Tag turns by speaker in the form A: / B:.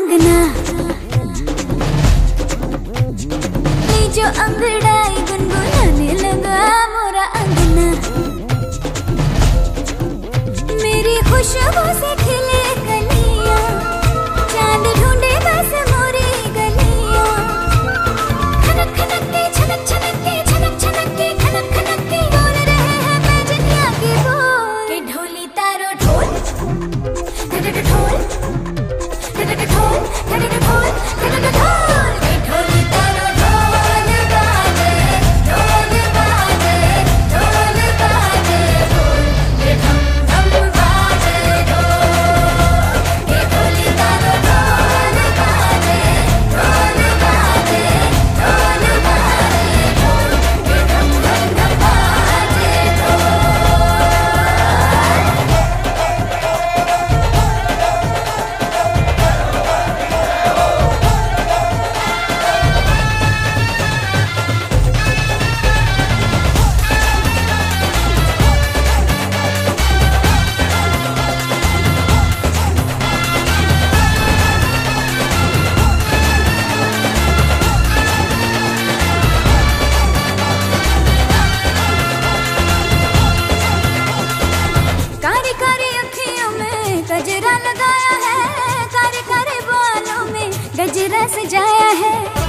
A: अंगना, जो अंगड़ाई गुनगुनाने लगा मोरा अंगना। मेरी खुशबू से खिले कलियां, चांद ढूंढे बस मोरी गलियां। खनक खनक के छनक छनक के छनक छनक के खनक खनक के बोल रहे हैं पैजनिया के बोल के ढोली तारो ढोल ठक ढोल ठक ढोल ठक ढोल ठक ढोल के ढोली तारो गजरा लगाया है, कारे कारे बालों में गजरा सजाया है।